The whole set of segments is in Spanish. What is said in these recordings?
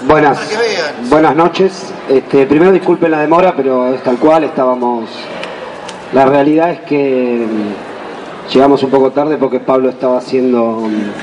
Buenas noches. Primero disculpen la demora, pero es tal cual, la realidad es que llegamos un poco tarde porque Pablo estaba haciendo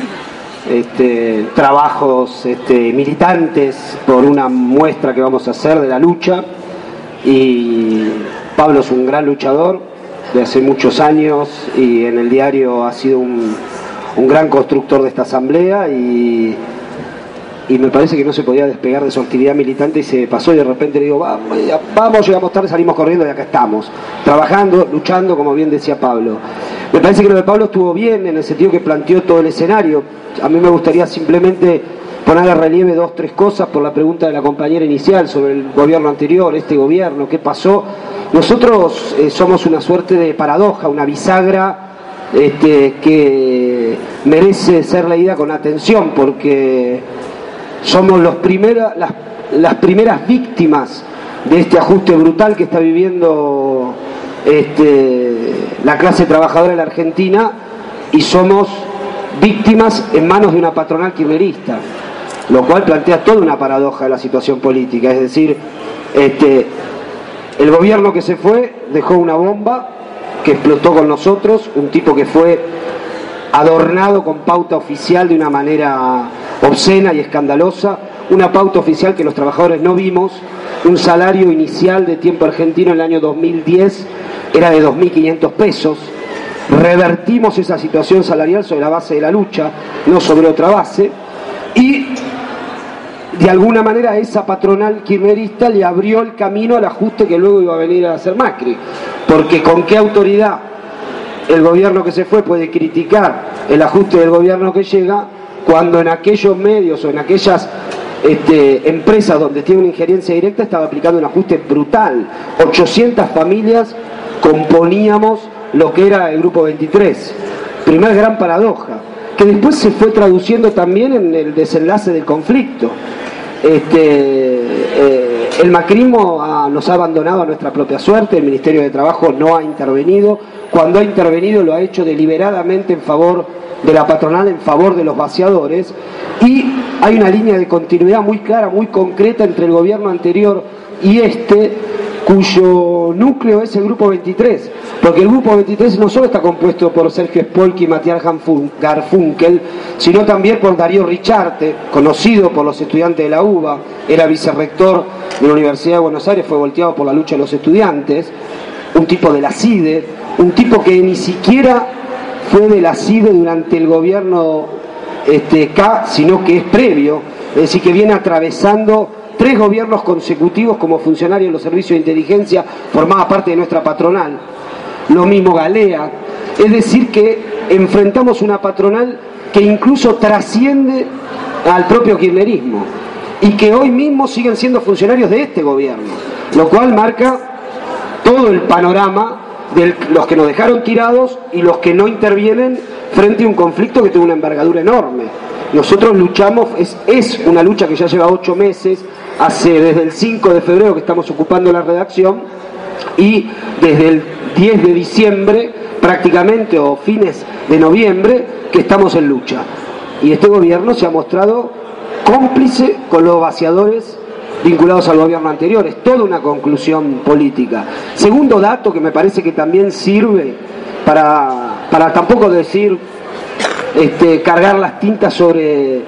trabajos militantes por una muestra que vamos a hacer de la lucha, y Pablo es un gran luchador de hace muchos años y en el diario ha sido un gran constructor de esta asamblea, y me parece que no se podía despegar de su actividad militante y se pasó, y de repente le digo, vamos, llegamos tarde, salimos corriendo y acá estamos, trabajando, luchando, como bien decía Pablo. Me parece que lo de Pablo estuvo bien en el sentido que planteó todo el escenario. A mí me gustaría simplemente poner a relieve 2 o 3 cosas por la pregunta de la compañera inicial sobre el gobierno anterior, este gobierno, qué pasó. Nosotros somos una suerte de paradoja, una bisagra que merece ser leída con atención, porque somos las primeras víctimas de este ajuste brutal que está viviendo la clase trabajadora en la Argentina, y somos víctimas en manos de una patronal kirchnerista, lo cual plantea toda una paradoja de la situación política. Es decir, el gobierno que se fue dejó una bomba que explotó con nosotros, un tipo que fue adornado con pauta oficial de una manera obscena y escandalosa, una pauta oficial que los trabajadores no vimos. Un salario inicial de tiempo argentino en el año 2010 era de 2.500 pesos. Revertimos esa situación salarial sobre la base de la lucha, no sobre otra base, y de alguna manera esa patronal kirchnerista le abrió el camino al ajuste que luego iba a venir a hacer Macri, porque ¿con qué autoridad el gobierno que se fue puede criticar el ajuste del gobierno que llega, cuando en aquellos medios o en aquellas empresas donde tiene una injerencia directa estaba aplicando un ajuste brutal? 800 familias componíamos lo que era el Grupo 23. Primer gran paradoja, que después se fue traduciendo también en el desenlace del conflicto. El macrismo nos ha abandonado a nuestra propia suerte. El Ministerio de Trabajo no ha intervenido. Cuando ha intervenido lo ha hecho deliberadamente en favor de la patronal, en favor de los vaciadores, y hay una línea de continuidad muy clara, muy concreta entre el gobierno anterior y cuyo núcleo es el Grupo 23, porque el Grupo 23 no solo está compuesto por Sergio Spolky y Matías Garfunkel, sino también por Darío Richarte, conocido por los estudiantes de la UBA, era vicerrector de la Universidad de Buenos Aires, fue volteado por la lucha de los estudiantes, un tipo de la CIDE, un tipo que ni siquiera fue de la CIDE durante el gobierno K, sino que es previo, es decir, que viene atravesando 3 gobiernos consecutivos como funcionario de los servicios de inteligencia, formaba parte de nuestra patronal. Lo mismo Galea. Es decir, que enfrentamos una patronal que incluso trasciende al propio kirchnerismo y que hoy mismo siguen siendo funcionarios de este gobierno, lo cual marca todo el panorama de los que nos dejaron tirados y los que no intervienen frente a un conflicto que tuvo una envergadura enorme. Nosotros luchamos, es una lucha que ya lleva 8 meses, desde el 5 de febrero que estamos ocupando la redacción, y desde el 10 de diciembre prácticamente, o fines de noviembre, que estamos en lucha. Y este gobierno se ha mostrado cómplice con los vaciadores vinculados al gobierno anterior. Es toda una conclusión política. Segundo dato que me parece que también sirve para tampoco decir, cargar las tintas sobre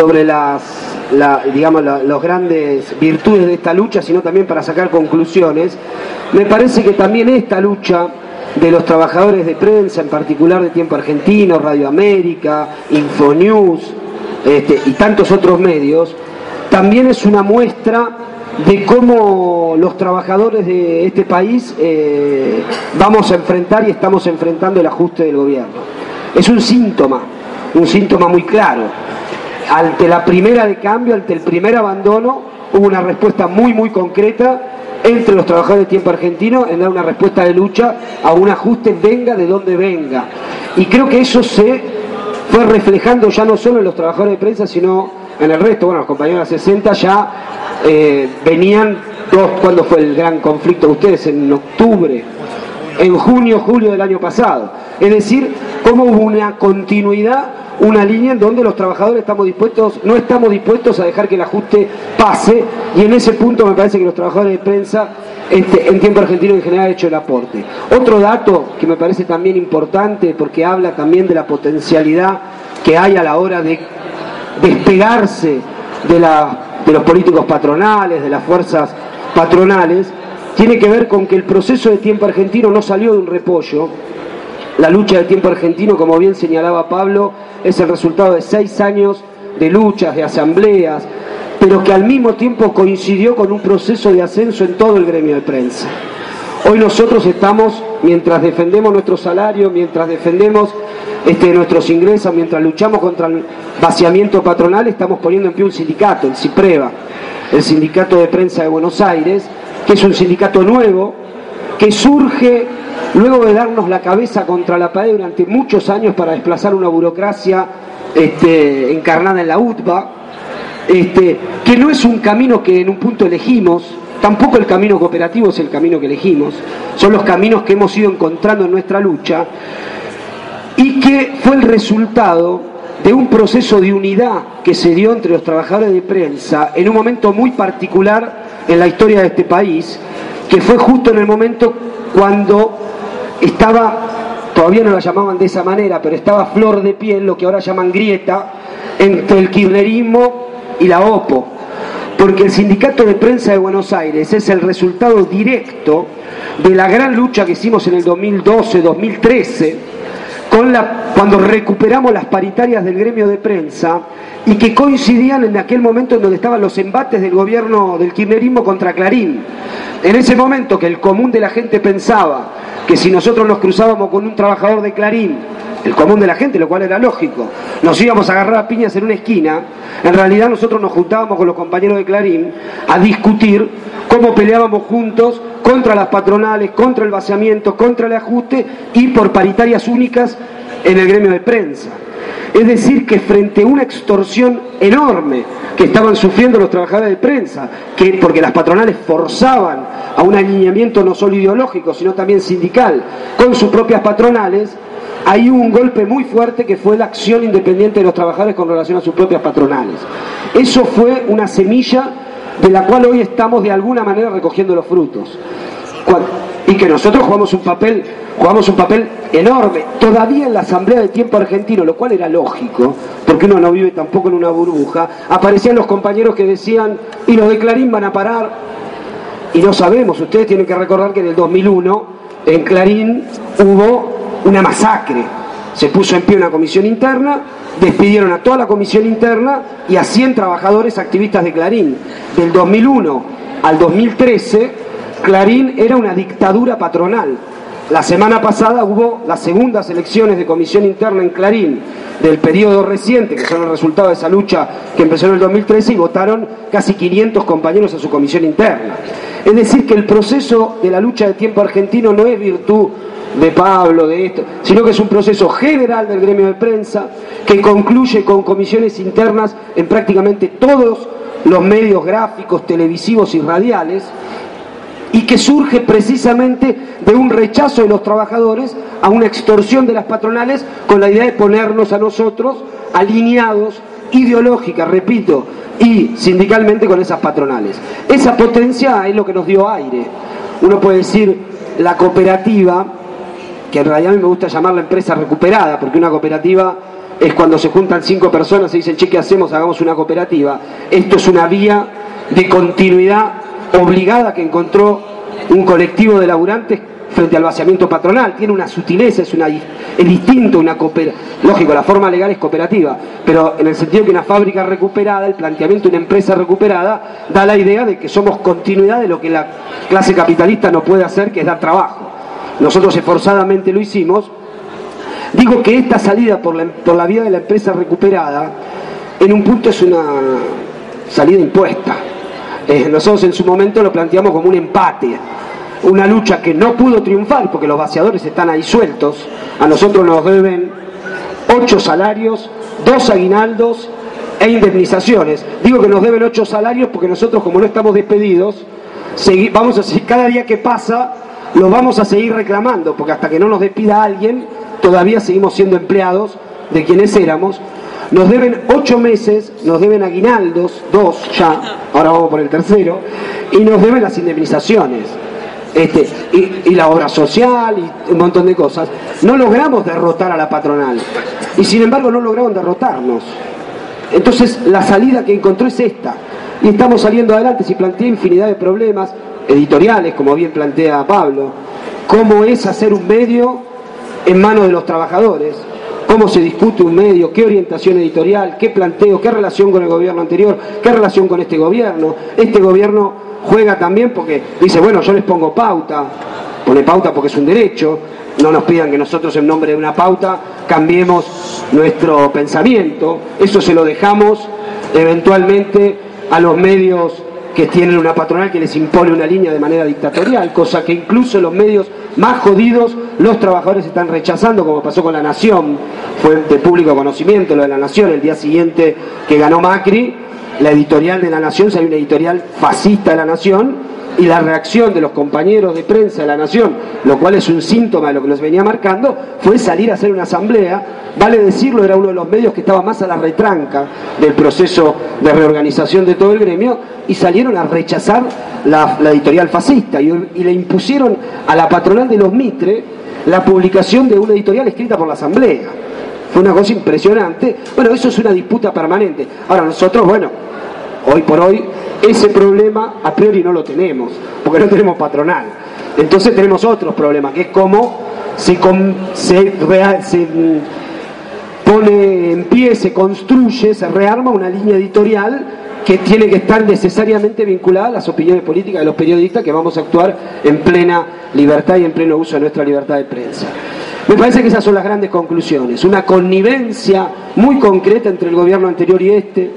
las grandes virtudes de esta lucha, sino también para sacar conclusiones. Me parece que también esta lucha de los trabajadores de prensa, en particular de Tiempo Argentino, Radio América, Infonews y tantos otros medios, también es una muestra de cómo los trabajadores de este país vamos a enfrentar y estamos enfrentando el ajuste del gobierno. Es un síntoma muy claro. Ante la primera de cambio, ante el primer abandono, hubo una respuesta muy muy concreta entre los trabajadores de Tiempo Argentino en dar una respuesta de lucha a un ajuste, venga de donde venga. Y creo que eso se fue reflejando ya no solo en los trabajadores de prensa, sino en el resto. Bueno, los compañeros de la 60 ya venían, ¿cuándo fue el gran conflicto de ustedes? En octubre. en junio, julio del año pasado. Es decir, cómo hubo una continuidad, una línea en donde los trabajadores no estamos dispuestos a dejar que el ajuste pase, y en ese punto me parece que los trabajadores de prensa en Tiempo Argentino en general han hecho el aporte. Otro dato que me parece también importante, porque habla también de la potencialidad que hay a la hora de despegarse de los políticos patronales, de las fuerzas patronales, tiene que ver con que el proceso de Tiempo Argentino no salió de un repollo. La lucha de Tiempo Argentino, como bien señalaba Pablo, es el resultado de 6 años de luchas, de asambleas, pero que al mismo tiempo coincidió con un proceso de ascenso en todo el gremio de prensa. Hoy nosotros estamos, mientras defendemos nuestro salario, mientras defendemos nuestros ingresos, mientras luchamos contra el vaciamiento patronal, estamos poniendo en pie un sindicato, el CIPREVA, el Sindicato de Prensa de Buenos Aires, que es un sindicato nuevo, que surge luego de darnos la cabeza contra la pared durante muchos años para desplazar una burocracia encarnada en la UTBA, que no es un camino que en un punto elegimos, tampoco el camino cooperativo es el camino que elegimos, son los caminos que hemos ido encontrando en nuestra lucha, y que fue el resultado de un proceso de unidad que se dio entre los trabajadores de prensa en un momento muy particular en la historia de este país, que fue justo en el momento cuando estaba, todavía no la llamaban de esa manera, pero estaba flor de piel lo que ahora llaman grieta entre el kirchnerismo y la OPO, porque el Sindicato de Prensa de Buenos Aires es el resultado directo de la gran lucha que hicimos en el 2012-2013 cuando recuperamos las paritarias del gremio de prensa, y que coincidían en aquel momento en donde estaban los embates del gobierno del kirchnerismo contra Clarín. En ese momento que el común de la gente pensaba que si nosotros nos cruzábamos con un trabajador de Clarín, el común de la gente, lo cual era lógico, nos íbamos a agarrar a piñas en una esquina, en realidad nosotros nos juntábamos con los compañeros de Clarín a discutir cómo peleábamos juntos contra las patronales, contra el vaciamiento, contra el ajuste y por paritarias únicas en el gremio de prensa. Es decir, que frente a una extorsión enorme que estaban sufriendo los trabajadores de prensa, porque las patronales forzaban a un alineamiento no solo ideológico, sino también sindical, con sus propias patronales, hay un golpe muy fuerte que fue la acción independiente de los trabajadores con relación a sus propias patronales. Eso fue una semilla de la cual hoy estamos de alguna manera recogiendo los frutos. Y que nosotros jugamos un papel enorme, todavía en la Asamblea de Tiempo Argentino, lo cual era lógico, porque uno no vive tampoco en una burbuja. Aparecían los compañeros que decían, y los de Clarín van a parar, y no sabemos. Ustedes tienen que recordar que en el 2001 en Clarín hubo una masacre, se puso en pie una comisión interna, despidieron a toda la comisión interna y a 100 trabajadores activistas de Clarín. Del 2001 al 2013 Clarín era una dictadura patronal. La semana pasada hubo las segundas elecciones de comisión interna en Clarín del periodo reciente, que son el resultado de esa lucha que empezó en el 2013, y votaron casi 500 compañeros a su comisión interna. Es decir, que el proceso de la lucha de Tiempo Argentino no es virtud de Pablo, de esto, sino que es un proceso general del gremio de prensa que concluye con comisiones internas en prácticamente todos los medios gráficos, televisivos y radiales, y que surge precisamente de un rechazo de los trabajadores a una extorsión de las patronales con la idea de ponernos a nosotros alineados ideológica, repito, y sindicalmente con esas patronales. Esa potencia es lo que nos dio aire. Uno puede decir la cooperativa, que en realidad a mí me gusta llamarla empresa recuperada, porque una cooperativa es cuando se juntan 5 personas y dicen, che, ¿qué hacemos? Hagamos una cooperativa. Esto es una vía de continuidad obligada que encontró un colectivo de laburantes frente al vaciamiento patronal. Tiene una sutileza, es distinto, una cooperativa. Lógico, la forma legal es cooperativa, pero en el sentido que una fábrica recuperada, el planteamiento de una empresa recuperada, da la idea de que somos continuidad de lo que la clase capitalista no puede hacer, que es dar trabajo. Nosotros esforzadamente lo hicimos. Digo que esta salida por la vía de la empresa recuperada, en un punto es una salida impuesta. Nosotros en su momento lo planteamos como un empate, una lucha que no pudo triunfar porque los vaciadores están ahí sueltos. A nosotros nos deben 8 salarios, 2 aguinaldos e indemnizaciones. Digo que nos deben 8 salarios porque nosotros, como no estamos despedidos, vamos a seguir, cada día que pasa lo vamos a seguir reclamando, porque hasta que no nos despida alguien, todavía seguimos siendo empleados de quienes éramos. Nos deben 8 meses, nos deben aguinaldos, 2 ya, ahora vamos por el tercero, y nos deben las indemnizaciones. Y la obra social y un montón de cosas. No logramos derrotar a la patronal y sin embargo no lograron derrotarnos. Entonces la salida que encontró es esta, y estamos saliendo adelante. Si plantea infinidad de problemas editoriales, como bien plantea Pablo, cómo es hacer un medio en manos de los trabajadores, cómo se discute un medio, qué orientación editorial, qué planteo, qué relación con el gobierno anterior, qué relación con este gobierno. Este gobierno juega también porque dice, bueno, yo les pongo pauta, pone pauta porque es un derecho, no nos pidan que nosotros en nombre de una pauta cambiemos nuestro pensamiento, eso se lo dejamos eventualmente a los medios que tienen una patronal que les impone una línea de manera dictatorial, cosa que incluso los medios más jodidos los trabajadores están rechazando, como pasó con La Nación. Fue de público conocimiento lo de La Nación. El día siguiente que ganó Macri, la editorial de La Nación, salió una editorial fascista de La Nación, y la reacción de los compañeros de prensa de La Nación, lo cual es un síntoma de lo que los venía marcando, fue salir a hacer una asamblea. Vale decirlo, era uno de los medios que estaba más a la retranca del proceso de reorganización de todo el gremio, y salieron a rechazar la editorial fascista, y le impusieron a la patronal de los Mitre la publicación de una editorial escrita por la asamblea. Fue una cosa impresionante. Bueno, eso es una disputa permanente. Ahora nosotros, bueno, hoy por hoy ese problema a priori no lo tenemos, porque no tenemos patronal. Entonces tenemos otros problemas, que es cómo se pone en pie, se construye, se rearma una línea editorial que tiene que estar necesariamente vinculada a las opiniones políticas de los periodistas, que vamos a actuar en plena libertad y en pleno uso de nuestra libertad de prensa. Me parece que esas son las grandes conclusiones. Una connivencia muy concreta entre el gobierno anterior y este,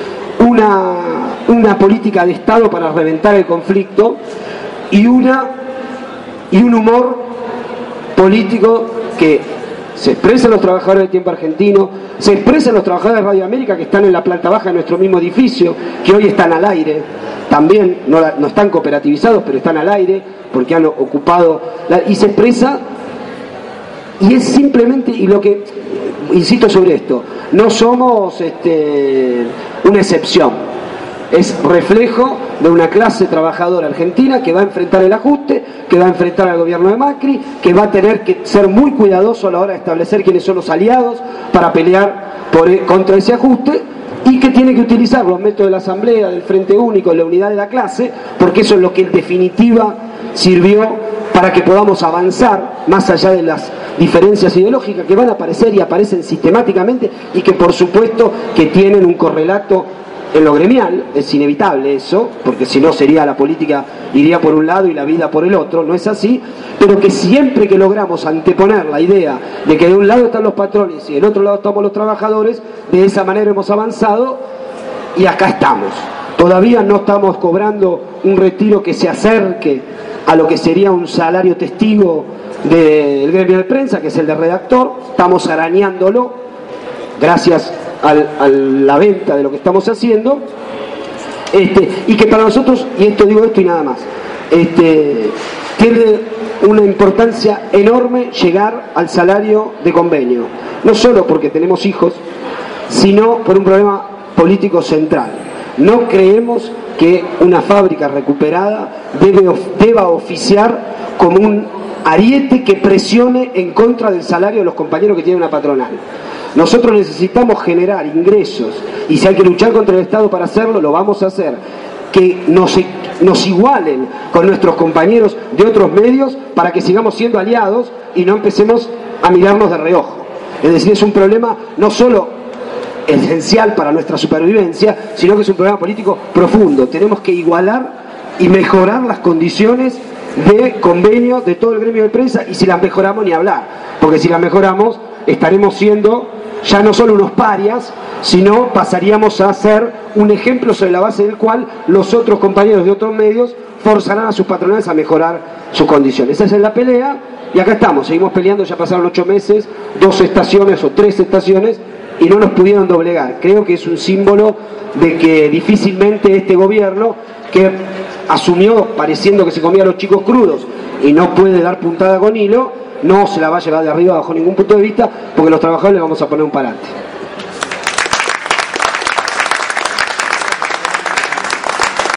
una política de Estado para reventar el conflicto, y un humor político que se expresa en los trabajadores del Tiempo Argentino, se expresa en los trabajadores de Radio América, que están en la planta baja de nuestro mismo edificio, que hoy están al aire, también no están cooperativizados, pero están al aire porque han ocupado, y se expresa. Y es simplemente, y lo que insisto sobre esto, no somos una excepción, es reflejo de una clase trabajadora argentina que va a enfrentar el ajuste, que va a enfrentar al gobierno de Macri, que va a tener que ser muy cuidadoso a la hora de establecer quiénes son los aliados para pelear contra ese ajuste, y que tiene que utilizar los métodos de la Asamblea, del Frente Único, de la unidad de la clase, porque eso es lo que en definitiva sirvió para que podamos avanzar más allá de las diferencias ideológicas que van a aparecer y aparecen sistemáticamente, y que por supuesto que tienen un correlato en lo gremial. Es inevitable eso, porque si no sería la política, iría por un lado y la vida por el otro. No es así, pero que siempre que logramos anteponer la idea de que de un lado están los patrones y del otro lado estamos los trabajadores, de esa manera hemos avanzado, y acá estamos. Todavía no estamos cobrando un retiro que se acerque a lo que sería un salario testigo del gremio de prensa, que es el de redactor. Estamos arañándolo gracias a la venta de lo que estamos haciendo, y que para nosotros, y digo esto y nada más, tiene una importancia enorme llegar al salario de convenio, no solo porque tenemos hijos, sino por un problema político central. No creemos que una fábrica recuperada deba oficiar como un ariete que presione en contra del salario de los compañeros que tiene una patronal. Nosotros necesitamos generar ingresos, y si hay que luchar contra el Estado para hacerlo, lo vamos a hacer, que nos igualen con nuestros compañeros de otros medios, para que sigamos siendo aliados y no empecemos a mirarnos de reojo. Es decir, es un problema no solo esencial para nuestra supervivencia, sino que es un problema político profundo. Tenemos que igualar y mejorar las condiciones de convenio de todo el gremio de prensa, y si las mejoramos, ni hablar, porque si las mejoramos estaremos siendo ya no solo unos parias, sino pasaríamos a ser un ejemplo sobre la base del cual los otros compañeros de otros medios forzarán a sus patronales a mejorar sus condiciones. Esa es la pelea, y acá estamos, seguimos peleando. Ya pasaron 8 meses, 2 estaciones o 3 estaciones, y no nos pudieron doblegar. Creo que es un símbolo de que difícilmente este gobierno, que asumió pareciendo que se comía a los chicos crudos y no puede dar puntada con hilo, no se la va a llevar de arriba bajo ningún punto de vista, porque los trabajadores le vamos a poner un parante.